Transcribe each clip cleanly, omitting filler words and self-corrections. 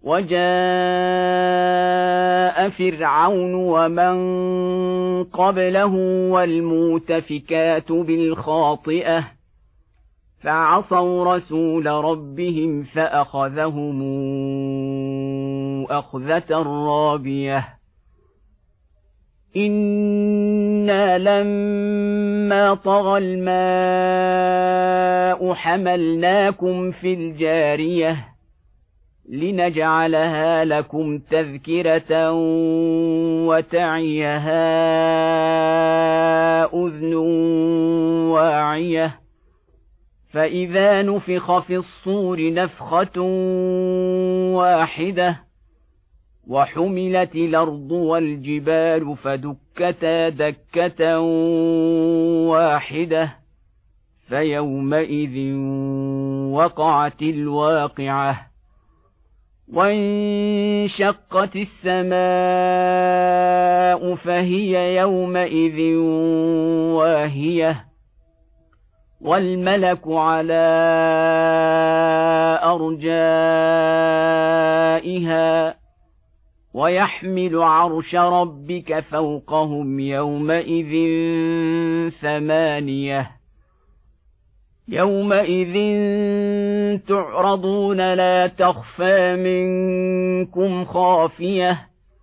وجاء فرعون ومن قبله والمؤتفكات بالخاطئة فعصوا رسول ربهم فأخذهم أخذة رابية إنا لما طغى الماء حملناكم في الجارية لنجعلها لكم تذكرة وتعيها أذن واعية فإذا نفخ في الصور نفخة واحدة وحملت الأرض والجبال فدكتا دكة واحدة فيومئذ وقعت الواقعة وانشقت السماء فهي يومئذ واهية والملك على أرجائها ويحمل عرش ربك فوقهم يومئذ ثمانية يومئذ تعرضون لا تخفى منكم خافية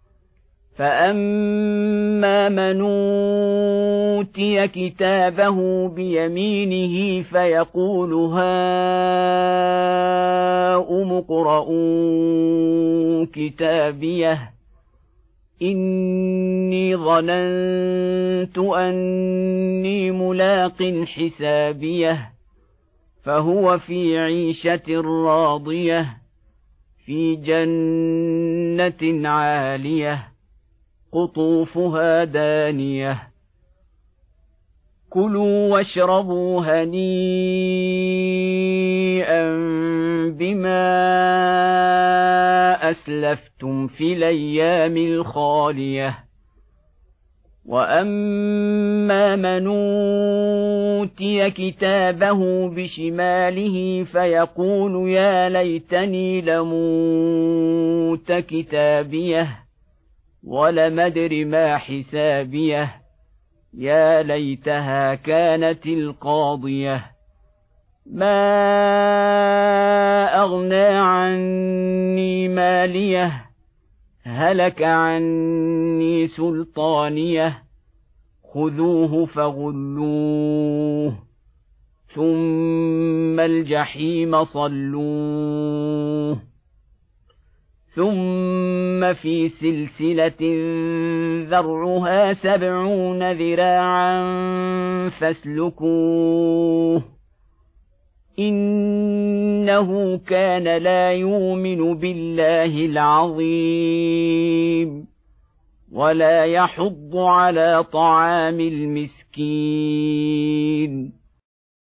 فأما من أوتي كتابه بيمينه فيقول هاؤم اقرءوا كتابيه إني ظننت أني ملاق حسابيه فهو في عيشة راضية في جنة عالية قطوفها دانية كلوا واشربوا هنيئا بما أسلفتم في الأيام الخالية وأما من أوتي كتابه بشماله فيقول يا ليتني لموت كتابيه ولم أدر ما حسابيه يا ليتها كانت القاضية ما أغنى عني ماليه هلك عني سلطانيه خذوه فغلوه ثم الجحيم صلوه ثم في سلسلة ذرعها 70 ذراعا فاسلكوه إنه كان لا يؤمن بالله العظيم ولا يحض على طعام المسكين